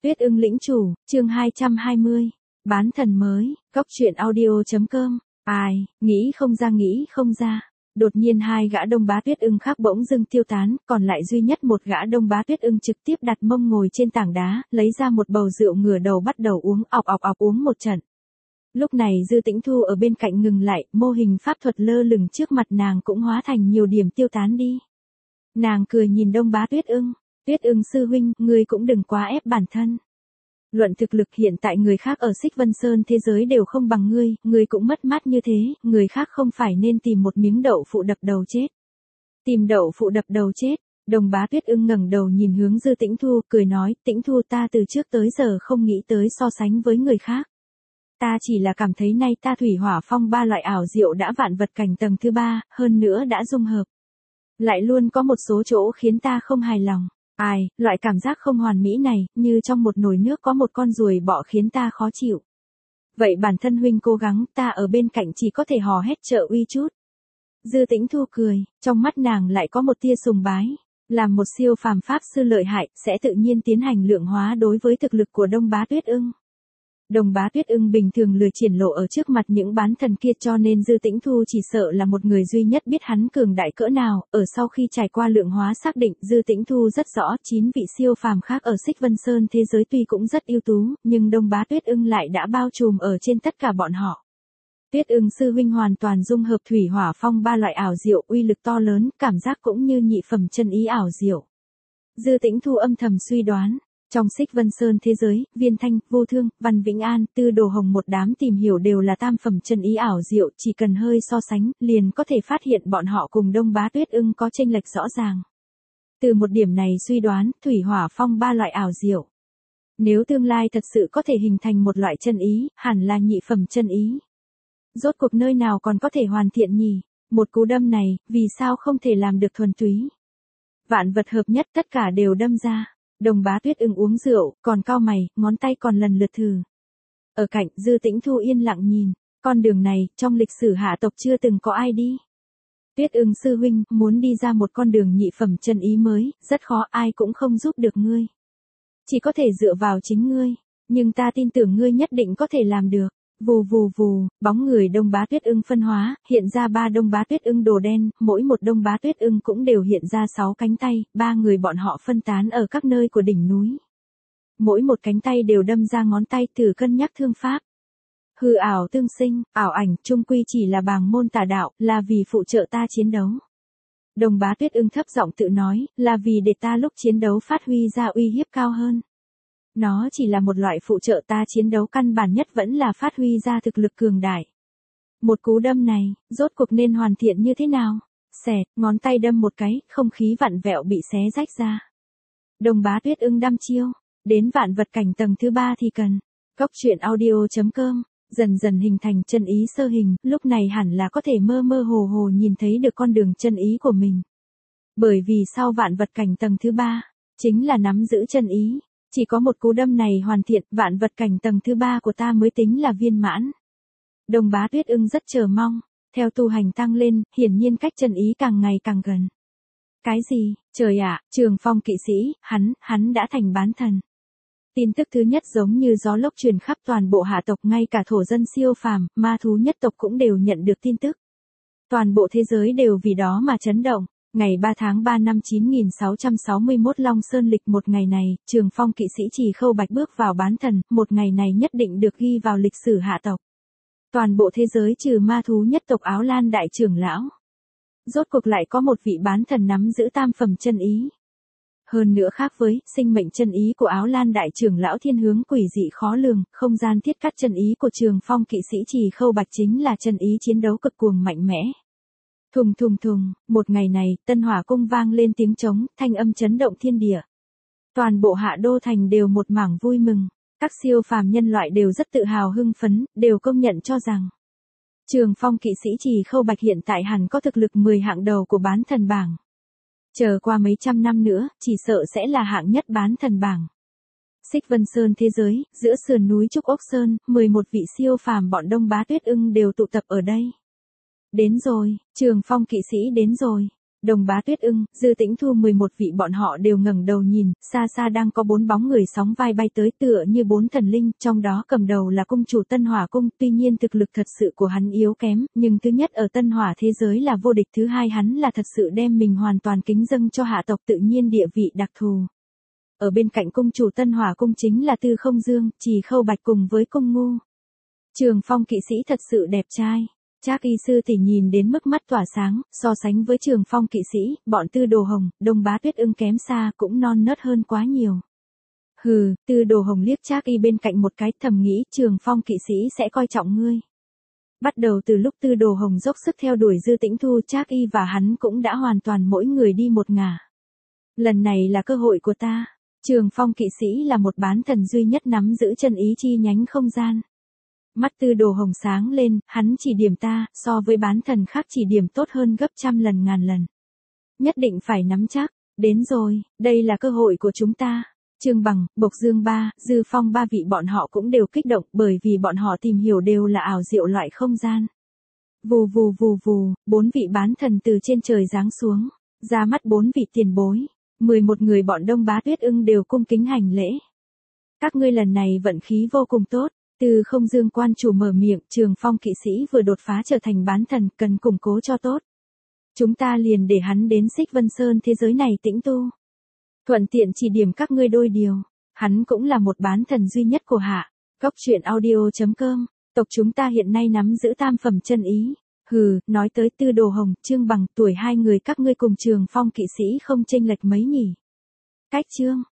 Tuyết ưng lĩnh chủ, chương 220. Bán thần mới, góc truyện audio.com. Ai, nghĩ không ra. Đột nhiên hai gã đông bá tuyết ưng khác bỗng dưng tiêu tán, còn lại duy nhất một gã đông bá tuyết ưng trực tiếp đặt mông ngồi trên tảng đá, lấy ra một bầu rượu ngửa đầu bắt đầu uống, ọc uống một trận. Lúc này Dư Tĩnh Thu ở bên cạnh ngừng lại, mô hình pháp thuật lơ lửng trước mặt nàng cũng hóa thành nhiều điểm tiêu tán đi. Nàng cười nhìn đông bá tuyết ưng. Tuyết ưng sư huynh, ngươi cũng đừng quá ép bản thân. Luận thực lực hiện tại người khác ở Xích Vân Sơn thế giới đều không bằng ngươi cũng mất mát như thế, người khác không phải nên tìm một miếng đậu phụ đập đầu chết. Tìm đậu phụ đập đầu chết, Đông bá tuyết ưng ngẩng đầu nhìn hướng Dư Tĩnh Thu, cười nói, Tĩnh Thu ta từ trước tới giờ không nghĩ tới so sánh với người khác. Ta chỉ là cảm thấy nay ta thủy hỏa phong ba loại ảo diệu đã vạn vật cảnh tầng thứ 3, hơn nữa đã dung hợp. Lại luôn có một số chỗ khiến ta không hài lòng. Ai, loại cảm giác không hoàn mỹ này, như trong một nồi nước có một con ruồi bọ khiến ta khó chịu. Vậy bản thân huynh cố gắng, ta ở bên cạnh chỉ có thể hò hét trợ uy chút. Dư Tĩnh Thu cười, trong mắt nàng lại có một tia sùng bái. Làm một siêu phàm pháp sư lợi hại, sẽ tự nhiên tiến hành lượng hóa đối với thực lực của đông bá tuyết ưng. Đông bá tuyết ưng bình thường lười triển lộ ở trước mặt những bán thần kia, cho nên Dư Tĩnh Thu chỉ sợ là một người duy nhất biết hắn cường đại cỡ nào. Ở sau khi trải qua lượng hóa xác định, Dư Tĩnh Thu rất rõ 9 vị siêu phàm khác ở Xích Vân Sơn thế giới tuy cũng rất ưu tú, nhưng đông bá tuyết ưng lại đã bao trùm ở trên tất cả bọn họ. Tuyết ưng sư huynh hoàn toàn dung hợp thủy hỏa phong ba loại ảo diệu, uy lực to lớn, cảm giác cũng như nhị phẩm chân ý ảo diệu. Dư Tĩnh Thu âm thầm suy đoán. Trong Xích Vân Sơn thế giới, Viên Thanh, Vô Thương, Văn Vĩnh An, Tư Đồ Hồng một đám tìm hiểu đều là tam phẩm chân ý ảo diệu, chỉ cần hơi so sánh, liền có thể phát hiện bọn họ cùng đông bá tuyết ưng có chênh lệch rõ ràng. Từ một điểm này suy đoán, thủy hỏa phong ba loại ảo diệu. Nếu tương lai thật sự có thể hình thành một loại chân ý, hẳn là nhị phẩm chân ý. Rốt cuộc nơi nào còn có thể hoàn thiện nhỉ? Một cú đâm này, vì sao không thể làm được thuần túy? Vạn vật hợp nhất tất cả đều đâm ra. Đông bá tuyết ưng uống rượu, còn cau mày, ngón tay còn lần lượt thử. Ở cạnh, Dư Tĩnh Thu yên lặng nhìn, con đường này, trong lịch sử hạ tộc chưa từng có ai đi. Tuyết ưng sư huynh, muốn đi ra một con đường nhị phẩm chân ý mới, rất khó, ai cũng không giúp được ngươi. Chỉ có thể dựa vào chính ngươi, nhưng ta tin tưởng ngươi nhất định có thể làm được. Vù vù vù, bóng người đông bá tuyết ưng phân hóa, hiện ra 3 đông bá tuyết ưng đồ đen, mỗi một đông bá tuyết ưng cũng đều hiện ra 6 cánh tay, 3 người bọn họ phân tán ở các nơi của đỉnh núi. Mỗi một cánh tay đều đâm ra ngón tay, thử cân nhắc thương pháp. Hư ảo tương sinh, ảo ảnh, chung quy chỉ là bàng môn tà đạo, là vì phụ trợ ta chiến đấu. Đông bá tuyết ưng thấp giọng tự nói, là vì để ta lúc chiến đấu phát huy ra uy hiếp cao hơn. Nó chỉ là một loại phụ trợ ta chiến đấu, căn bản nhất vẫn là phát huy ra thực lực cường đại. Một cú đâm này, rốt cuộc nên hoàn thiện như thế nào? Xẹt, ngón tay đâm một cái, không khí vặn vẹo bị xé rách ra. Đông bá tuyết ưng đăm chiêu, đến vạn vật cảnh tầng thứ 3 thì cần. Góc truyện audio.com, dần dần hình thành chân ý sơ hình, lúc này hẳn là có thể mơ mơ hồ hồ nhìn thấy được con đường chân ý của mình. Bởi vì sau vạn vật cảnh tầng thứ 3, chính là nắm giữ chân ý. Chỉ có một cú đâm này hoàn thiện, vạn vật cảnh tầng thứ 3 của ta mới tính là viên mãn. Đông bá tuyết ưng rất chờ mong, theo tu hành tăng lên, hiển nhiên cách chân ý càng ngày càng gần. Cái gì, trời ạ, Trường Phong kỵ sĩ, hắn đã thành bán thần. Tin tức thứ nhất giống như gió lốc truyền khắp toàn bộ hạ tộc, ngay cả thổ dân siêu phàm, ma thú nhất tộc cũng đều nhận được tin tức. Toàn bộ thế giới đều vì đó mà chấn động. Ngày 3 tháng 3 năm 9661 Long Sơn lịch, một ngày này, Trường Phong kỵ sĩ Trì Khâu Bạch bước vào bán thần, một ngày này nhất định được ghi vào lịch sử hạ tộc. Toàn bộ thế giới trừ ma thú nhất tộc Áo Lan đại trưởng lão. Rốt cuộc lại có một vị bán thần nắm giữ tam phẩm chân ý. Hơn nữa khác với sinh mệnh chân ý của Áo Lan đại trưởng lão thiên hướng quỷ dị khó lường, không gian thiết cắt chân ý của Trường Phong kỵ sĩ Trì Khâu Bạch chính là chân ý chiến đấu cực cuồng mạnh mẽ. Thùng thùng thùng, một ngày này, Tân Hỏa cung vang lên tiếng trống, thanh âm chấn động thiên địa. Toàn bộ Hạ Đô thành đều một mảng vui mừng, các siêu phàm nhân loại đều rất tự hào hưng phấn, đều công nhận cho rằng Trường Phong kỵ sĩ Trì Khâu Bạch hiện tại hẳn có thực lực 10 hạng đầu của bán thần bảng. Chờ qua mấy trăm năm nữa, chỉ sợ sẽ là hạng nhất bán thần bảng. Xích Vân Sơn thế giới, giữa sườn núi Trúc Ốc Sơn, 11 vị siêu phàm bọn đông bá tuyết ưng đều tụ tập ở đây. Đến rồi, Trường Phong kỵ sĩ đến rồi. Đồng Bá Tuyết Ưng, Dư Tĩnh Thu 11 vị bọn họ đều ngẩng đầu nhìn, xa xa đang có 4 bóng người sóng vai bay tới tựa như 4 thần linh, trong đó cầm đầu là cung chủ Tân Hỏa cung, tuy nhiên thực lực thật sự của hắn yếu kém, nhưng thứ nhất ở Tân Hỏa thế giới là vô địch, thứ hai hắn là thật sự đem mình hoàn toàn kính dâng cho hạ tộc, tự nhiên địa vị đặc thù. Ở bên cạnh cung chủ Tân Hỏa cung chính là Tư Không Dương, Trì Khâu Bạch cùng với Cung Ngu. Trường Phong kỵ sĩ thật sự đẹp trai. Trác y sư tỷ nhìn đến mức mắt tỏa sáng, so sánh với Trường Phong kỵ sĩ, bọn Tư Đồ Hồng, Đông Bá Tuyết Ưng kém xa, cũng non nớt hơn quá nhiều. Hừ, Tư Đồ Hồng liếc Trác y bên cạnh một cái, thầm nghĩ Trường Phong kỵ sĩ sẽ coi trọng ngươi. Bắt đầu từ lúc Tư Đồ Hồng dốc sức theo đuổi Dư Tĩnh Thu, Trác y và hắn cũng đã hoàn toàn mỗi người đi một ngả. Lần này là cơ hội của ta. Trường Phong kỵ sĩ là một bán thần duy nhất nắm giữ chân ý chi nhánh không gian. Mắt Tư Đồ Hồng sáng lên, hắn chỉ điểm ta, so với bán thần khác chỉ điểm tốt hơn gấp trăm lần ngàn lần. Nhất định phải nắm chắc, đến rồi, đây là cơ hội của chúng ta. Trương Bằng, Bộc Dương ba, Dư Phong ba vị bọn họ cũng đều kích động bởi vì bọn họ tìm hiểu đều là ảo diệu loại không gian. Vù vù vù vù, 4 vị bán thần từ trên trời giáng xuống, ra mắt 4 vị tiền bối, 11 người bọn Đông Bá Tuyết Ưng đều cung kính hành lễ. Các ngươi lần này vận khí vô cùng tốt. Từ Không Dương quan chủ mở miệng, Trường Phong kỵ sĩ vừa đột phá trở thành bán thần, cần củng cố cho tốt. Chúng ta liền để hắn đến Xích Vân Sơn thế giới này tĩnh tu. Thuận tiện chỉ điểm các ngươi đôi điều. Hắn cũng là một bán thần duy nhất của hạ. Góc truyện audio.com. Tộc chúng ta hiện nay nắm giữ tam phẩm chân ý. Hừ, nói tới Tư Đồ Hồng, Trương Bằng, tuổi hai người các ngươi cùng Trường Phong kỵ sĩ không chênh lệch mấy nhỉ. Cách chương.